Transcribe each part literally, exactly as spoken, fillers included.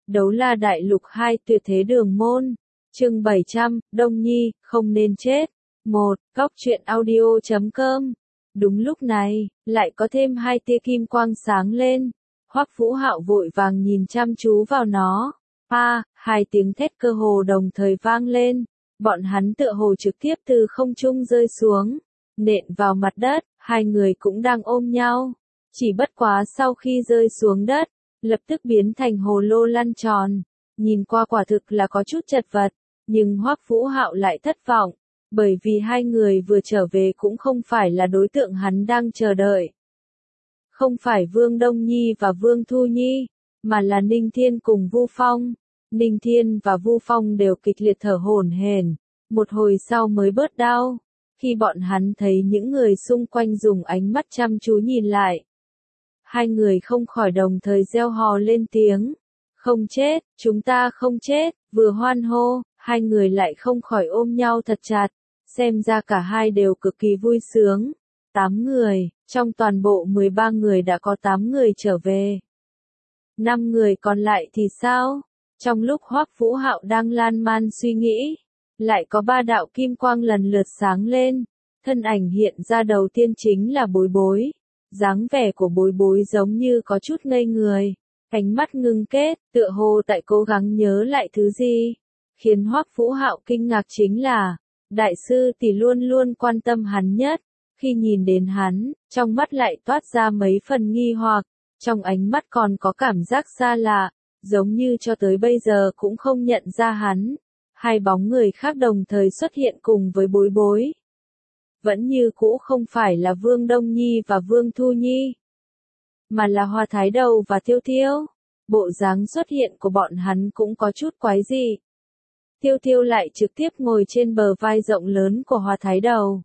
Đấu La Đại Lục hai Tuyệt Thế Đường Môn. Chương bảy trăm, Đông Nhi, không nên chết. một. Góc truyện audio chấm com. Đúng lúc này, lại có thêm hai tia kim quang sáng lên. Hoắc Vũ Hạo vội vàng nhìn chăm chú vào nó. A, hai tiếng thét cơ hồ đồng thời vang lên. Bọn hắn tựa hồ trực tiếp từ không trung rơi xuống, nện vào mặt đất, hai người cũng đang ôm nhau. Chỉ bất quá sau khi rơi xuống đất, lập tức biến thành hồ lô lăn tròn. Nhìn qua quả thực là có chút chật vật, nhưng Hoắc Vũ Hạo lại thất vọng, bởi vì hai người vừa trở về cũng không phải là đối tượng hắn đang chờ đợi. Không phải Vương Đông Nhi và Vương Thu Nhi, mà là Ninh Thiên cùng Vu Phong. Ninh Thiên và Vu Phong đều kịch liệt thở hổn hển, một hồi sau mới bớt đau, khi bọn hắn thấy những người xung quanh dùng ánh mắt chăm chú nhìn lại. Hai người không khỏi đồng thời reo hò lên tiếng. Không chết, chúng ta không chết, vừa hoan hô, hai người lại không khỏi ôm nhau thật chặt, xem ra cả hai đều cực kỳ vui sướng. Tám người, trong toàn bộ mười ba người đã có tám người trở về. Năm người còn lại thì sao? Trong lúc Hoắc Vũ Hạo đang lan man suy nghĩ, lại có ba đạo kim quang lần lượt sáng lên. Thân ảnh hiện ra đầu tiên chính là Bối Bối. Dáng vẻ của Bối Bối giống như có chút ngây người, ánh mắt ngưng kết, tựa hồ tại cố gắng nhớ lại thứ gì. Khiến Hoắc Vũ Hạo kinh ngạc chính là, đại sư tỷ luôn luôn quan tâm hắn nhất. Khi nhìn đến hắn, trong mắt lại toát ra mấy phần nghi hoặc, trong ánh mắt còn có cảm giác xa lạ, giống như cho tới bây giờ cũng không nhận ra hắn. Hai bóng người khác đồng thời xuất hiện cùng với Bối Bối. Vẫn như cũ không phải là Vương Đông Nhi và Vương Thu Nhi, mà là Hoa Thái Đầu và Tiêu Tiêu. Bộ dáng xuất hiện của bọn hắn cũng có chút quái dị. Tiêu Tiêu lại trực tiếp ngồi trên bờ vai rộng lớn của Hoa Thái Đầu.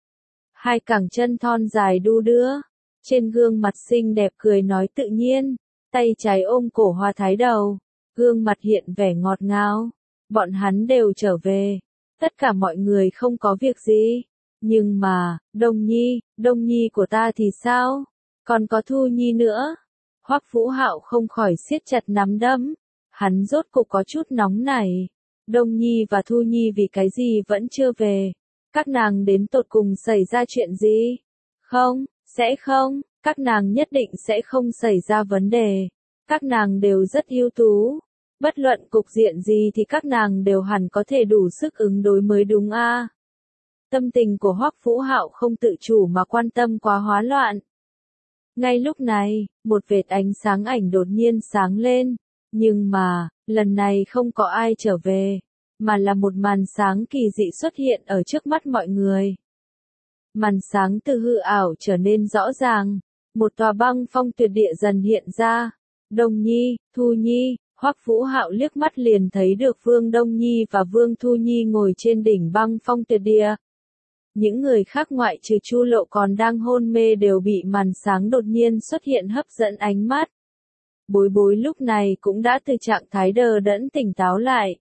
Hai cẳng chân thon dài đu đưa, trên gương mặt xinh đẹp cười nói tự nhiên, tay trái ôm cổ Hoa Thái Đầu, gương mặt hiện vẻ ngọt ngào. Bọn hắn đều trở về, tất cả mọi người không có việc gì. Nhưng mà, Đông Nhi, Đông Nhi của ta thì sao? Còn có Thu Nhi nữa. Hoắc Vũ Hạo không khỏi siết chặt nắm đấm, hắn rốt cục có chút nóng nảy. Đông Nhi và Thu Nhi vì cái gì vẫn chưa về? Các nàng đến tột cùng xảy ra chuyện gì? Không, sẽ không, các nàng nhất định sẽ không xảy ra vấn đề. Các nàng đều rất ưu tú. Bất luận cục diện gì thì các nàng đều hẳn có thể đủ sức ứng đối mới đúng a. À. Tâm tình của Hoắc Vũ Hạo không tự chủ mà quan tâm quá hóa loạn. Ngay lúc này, một vệt ánh sáng ảnh đột nhiên sáng lên, nhưng mà, lần này không có ai trở về, mà là một màn sáng kỳ dị xuất hiện ở trước mắt mọi người. Màn sáng từ hư ảo trở nên rõ ràng, một tòa băng phong tuyệt địa dần hiện ra. Đông Nhi, Thu Nhi. Hoắc Vũ Hạo liếc mắt liền thấy được Vương Đông Nhi và Vương Thu Nhi ngồi trên đỉnh băng phong tuyệt địa. Những người khác ngoại trừ Chu Lộ còn đang hôn mê đều bị màn sáng đột nhiên xuất hiện hấp dẫn ánh mắt. Bối Bối lúc này cũng đã từ trạng thái đờ đẫn tỉnh táo lại.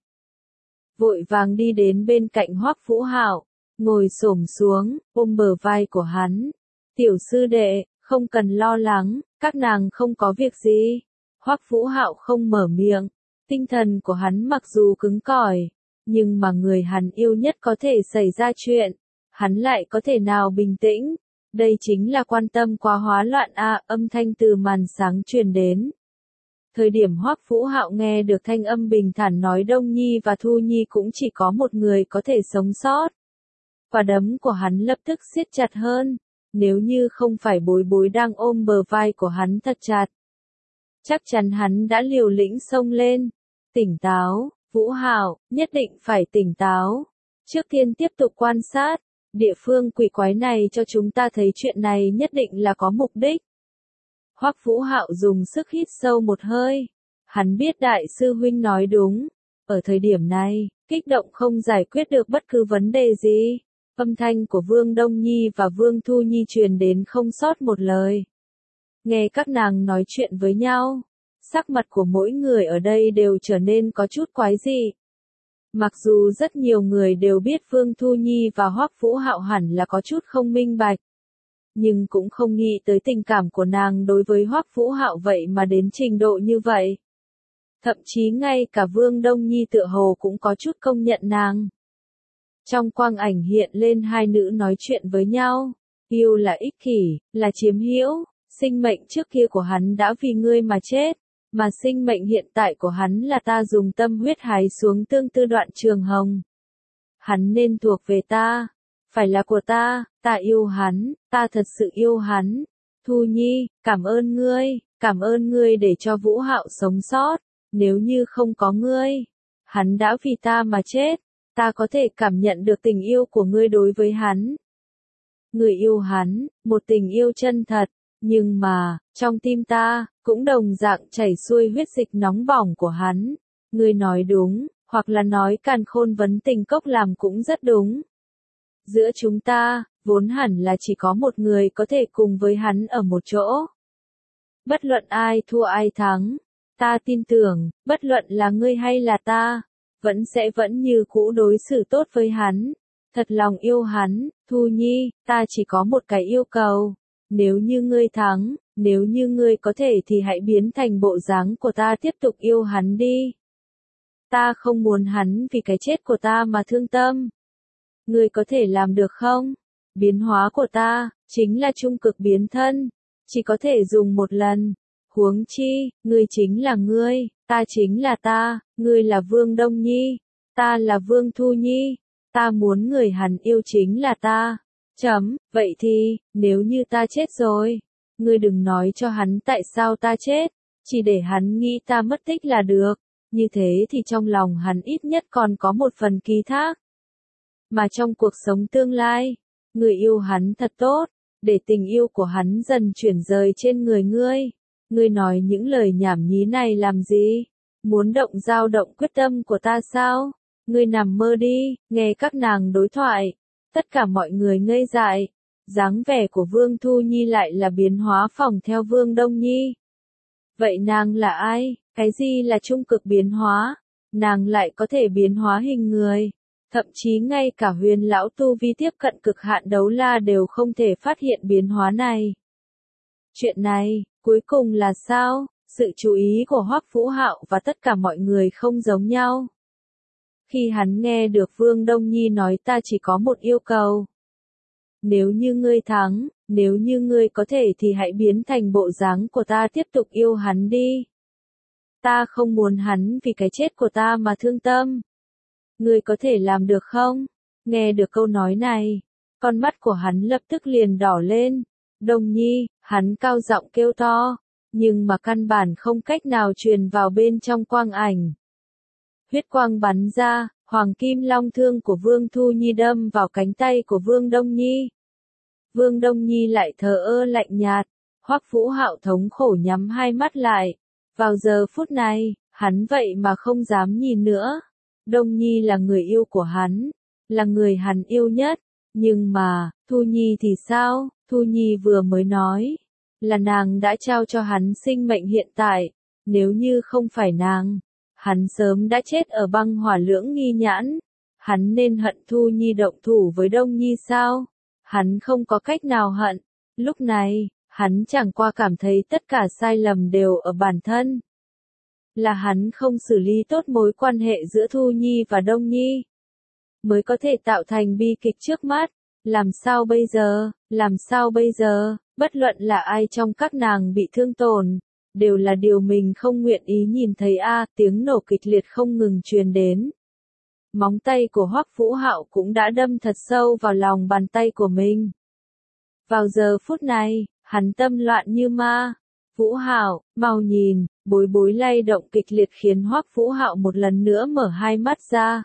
Vội vàng đi đến bên cạnh Hoắc Vũ Hạo, ngồi xổm xuống, ôm bờ vai của hắn. Tiểu sư đệ, không cần lo lắng, các nàng không có việc gì. Hoắc Vũ Hạo không mở miệng, tinh thần của hắn mặc dù cứng cỏi, nhưng mà người hắn yêu nhất có thể xảy ra chuyện, hắn lại có thể nào bình tĩnh? Đây chính là quan tâm quá hóa loạn a. À, âm thanh từ màn sáng truyền đến. Thời điểm Hoắc Vũ Hạo nghe được thanh âm bình thản nói Đông Nhi và Thu Nhi cũng chỉ có một người có thể sống sót. Quả đấm của hắn lập tức siết chặt hơn, nếu như không phải Bối Bối đang ôm bờ vai của hắn thật chặt, chắc chắn hắn đã liều lĩnh xông lên. Tỉnh táo, Vũ Hạo, nhất định phải tỉnh táo. Trước tiên tiếp tục quan sát, địa phương quỷ quái này cho chúng ta thấy chuyện này nhất định là có mục đích. Hoắc Vũ Hạo dùng sức hít sâu một hơi. Hắn biết đại sư huynh nói đúng. Ở thời điểm này, kích động không giải quyết được bất cứ vấn đề gì. Âm thanh của Vương Đông Nhi và Vương Thu Nhi truyền đến không sót một lời. Nghe các nàng nói chuyện với nhau, sắc mặt của mỗi người ở đây đều trở nên có chút quái dị. Mặc dù rất nhiều người đều biết Vương Thu Nhi và Hoắc Vũ Hạo hẳn là có chút không minh bạch, nhưng cũng không nghĩ tới tình cảm của nàng đối với Hoắc Vũ Hạo vậy mà đến trình độ như vậy. Thậm chí ngay cả Vương Đông Nhi tựa hồ cũng có chút công nhận nàng. Trong quang ảnh hiện lên hai nữ nói chuyện với nhau. Yêu là ích kỷ, là chiếm hữu, sinh mệnh trước kia của hắn đã vì ngươi mà chết, mà sinh mệnh hiện tại của hắn là ta dùng tâm huyết hái xuống tương tư đoạn trường hồng. Hắn nên thuộc về ta, phải là của ta, ta yêu hắn, ta thật sự yêu hắn. Thu Nhi, cảm ơn ngươi, cảm ơn ngươi để cho Vũ Hạo sống sót, nếu như không có ngươi, hắn đã vì ta mà chết, ta có thể cảm nhận được tình yêu của ngươi đối với hắn. Ngươi yêu hắn, một tình yêu chân thật, nhưng mà, trong tim ta, cũng đồng dạng chảy xuôi huyết dịch nóng bỏng của hắn. Ngươi nói đúng, hoặc là nói càn khôn vấn tình cốc làm cũng rất đúng. Giữa chúng ta, vốn hẳn là chỉ có một người có thể cùng với hắn ở một chỗ. Bất luận ai thua ai thắng, ta tin tưởng, bất luận là ngươi hay là ta, vẫn sẽ vẫn như cũ đối xử tốt với hắn. Thật lòng yêu hắn, Thu Nhi, ta chỉ có một cái yêu cầu. Nếu như ngươi thắng, nếu như ngươi có thể thì hãy biến thành bộ dáng của ta tiếp tục yêu hắn đi. Ta không muốn hắn vì cái chết của ta mà thương tâm. Ngươi có thể làm được không? Biến hóa của ta, chính là trung cực biến thân, chỉ có thể dùng một lần. Huống chi, ngươi chính là ngươi, ta chính là ta, ngươi là Vương Đông Nhi, ta là Vương Thu Nhi, ta muốn người hắn yêu chính là ta. Chấm, vậy thì, nếu như ta chết rồi, ngươi đừng nói cho hắn tại sao ta chết, chỉ để hắn nghĩ ta mất tích là được, như thế thì trong lòng hắn ít nhất còn có một phần ký thác. Mà trong cuộc sống tương lai, người yêu hắn thật tốt, để tình yêu của hắn dần chuyển rời trên người ngươi. Ngươi nói những lời nhảm nhí này làm gì? Muốn động dao động quyết tâm của ta sao? Ngươi nằm mơ đi, nghe các nàng đối thoại. Tất cả mọi người ngây dại. Dáng vẻ của Vương Thu Nhi lại là biến hóa phỏng theo Vương Đông Nhi. Vậy nàng là ai? Cái gì là trung cực biến hóa? Nàng lại có thể biến hóa hình người. Thậm chí ngay cả Huyền lão tu vi tiếp cận cực hạn đấu la đều không thể phát hiện biến hóa này. Chuyện này, cuối cùng là sao? Sự chú ý của Hoắc Vũ Hạo và tất cả mọi người không giống nhau. Khi hắn nghe được Vương Đông Nhi nói ta chỉ có một yêu cầu. Nếu như ngươi thắng, nếu như ngươi có thể thì hãy biến thành bộ dáng của ta tiếp tục yêu hắn đi. Ta không muốn hắn vì cái chết của ta mà thương tâm. Ngươi có thể làm được không? Nghe được câu nói này, con mắt của hắn lập tức liền đỏ lên. Đông Nhi, hắn cao giọng kêu to, nhưng mà căn bản không cách nào truyền vào bên trong quang ảnh. Huyết quang bắn ra, hoàng kim long thương của Vương Thu Nhi đâm vào cánh tay của Vương Đông Nhi. Vương Đông Nhi lại thờ ơ lạnh nhạt, Hoắc Vũ Hạo thống khổ nhắm hai mắt lại. Vào giờ phút này, hắn vậy mà không dám nhìn nữa. Đông Nhi là người yêu của hắn, là người hắn yêu nhất, nhưng mà, Thu Nhi thì sao? Thu Nhi vừa mới nói, là nàng đã trao cho hắn sinh mệnh hiện tại, nếu như không phải nàng, hắn sớm đã chết ở băng hỏa lưỡng nghi nhãn. Hắn nên hận Thu Nhi động thủ với Đông Nhi sao? Hắn không có cách nào hận, lúc này, hắn chẳng qua cảm thấy tất cả sai lầm đều ở bản thân. Là hắn không xử lý tốt mối quan hệ giữa Thu Nhi và Đông Nhi, mới có thể tạo thành bi kịch trước mắt. Làm sao bây giờ, làm sao bây giờ, bất luận là ai trong các nàng bị thương tổn, đều là điều mình không nguyện ý nhìn thấy a. À, tiếng nổ kịch liệt không ngừng truyền đến. Móng tay của Hoắc Vũ Hạo cũng đã đâm thật sâu vào lòng bàn tay của mình. Vào giờ phút này, hắn tâm loạn như ma. Vũ Hạo, mau nhìn, bối bối lay động kịch liệt khiến Hoắc Vũ Hạo một lần nữa mở hai mắt ra.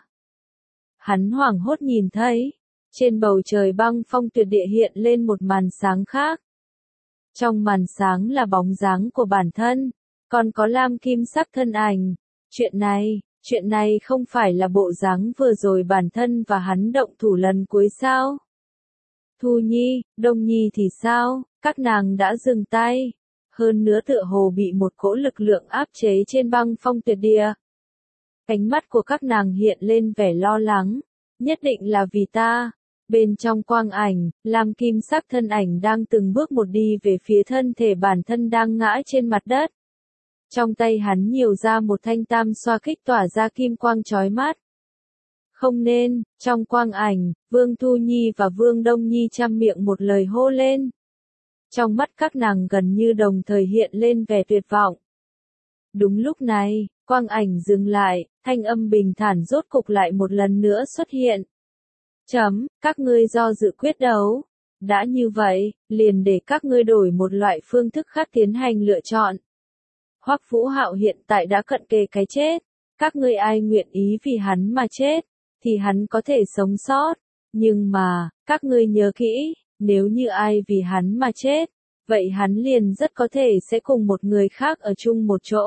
Hắn hoảng hốt nhìn thấy, trên bầu trời băng phong tuyệt địa hiện lên một màn sáng khác. Trong màn sáng là bóng dáng của bản thân, còn có lam kim sắc thân ảnh. Chuyện này, chuyện này không phải là bộ dáng vừa rồi bản thân và hắn động thủ lần cuối sao? Thu Nhi, Đông Nhi thì sao? Các nàng đã dừng tay. Hơn nữa tựa hồ bị một cỗ lực lượng áp chế trên băng phong tuyệt địa. Ánh mắt của các nàng hiện lên vẻ lo lắng. Nhất định là vì ta. Bên trong quang ảnh, lam kim sắc thân ảnh đang từng bước một đi về phía thân thể bản thân đang ngã trên mặt đất. Trong tay hắn nhiều ra một thanh tam xoa kích tỏa ra kim quang chói mắt. Không nên, trong quang ảnh, Vương Thu Nhi và Vương Đông Nhi chăm miệng một lời hô lên. Trong mắt các nàng gần như đồng thời hiện lên vẻ tuyệt vọng. Đúng lúc này, quang ảnh dừng lại, thanh âm bình thản rốt cục lại một lần nữa xuất hiện. Chấm, các ngươi do dự quyết đấu. Đã như vậy, liền để các ngươi đổi một loại phương thức khác tiến hành lựa chọn. Hoắc Vũ Hạo hiện tại đã cận kề cái chết. Các ngươi ai nguyện ý vì hắn mà chết, thì hắn có thể sống sót. Nhưng mà, các ngươi nhớ kỹ, nếu như ai vì hắn mà chết, vậy hắn liền rất có thể sẽ cùng một người khác ở chung một chỗ.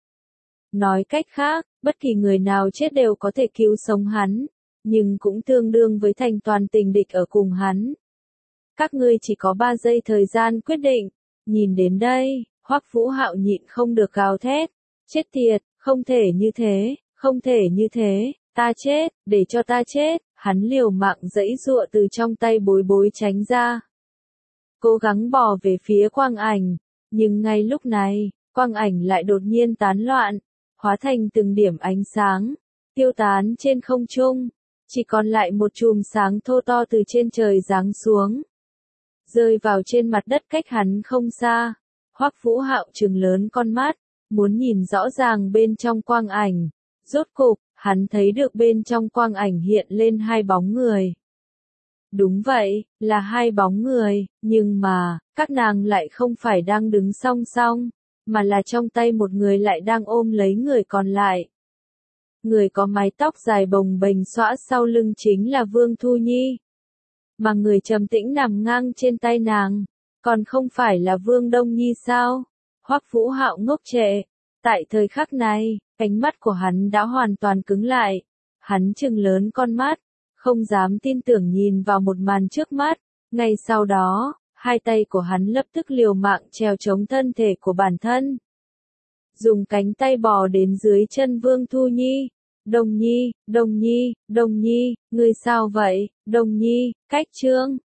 Nói cách khác, bất kỳ người nào chết đều có thể cứu sống hắn, nhưng cũng tương đương với thành toàn tình địch ở cùng hắn. Các ngươi chỉ có ba giây thời gian quyết định. Nhìn đến đây, Hoắc Vũ Hạo nhịn không được gào thét. Chết tiệt, không thể như thế, không thể như thế, ta chết, để cho ta chết. Hắn liều mạng giãy giụa từ trong tay bối bối tránh ra. Cố gắng bò về phía quang ảnh, nhưng ngay lúc này, quang ảnh lại đột nhiên tán loạn, hóa thành từng điểm ánh sáng, tiêu tán trên không trung, chỉ còn lại một chùm sáng thô to từ trên trời giáng xuống, rơi vào trên mặt đất cách hắn không xa. Hoắc Vũ Hạo trừng lớn con mắt, muốn nhìn rõ ràng bên trong quang ảnh. Rốt cục, hắn thấy được bên trong quang ảnh hiện lên hai bóng người. Đúng vậy, là hai bóng người, nhưng mà, các nàng lại không phải đang đứng song song, mà là trong tay một người lại đang ôm lấy người còn lại. Người có mái tóc dài bồng bềnh xõa sau lưng chính là Vương Thu Nhi. Mà người trầm tĩnh nằm ngang trên tay nàng, còn không phải là Vương Đông Nhi sao? Hoắc Vũ Hạo ngốc trệ. Tại thời khắc này, ánh mắt của hắn đã hoàn toàn cứng lại. Hắn trừng lớn con mắt, không dám tin tưởng nhìn vào một màn trước mắt. Ngay sau đó, hai tay của hắn lập tức liều mạng trèo chống thân thể của bản thân. Dùng cánh tay bò đến dưới chân Vương Thu Nhi. Đồng Nhi, Đồng Nhi, Đồng Nhi, ngươi sao vậy? Đồng Nhi, cách trương,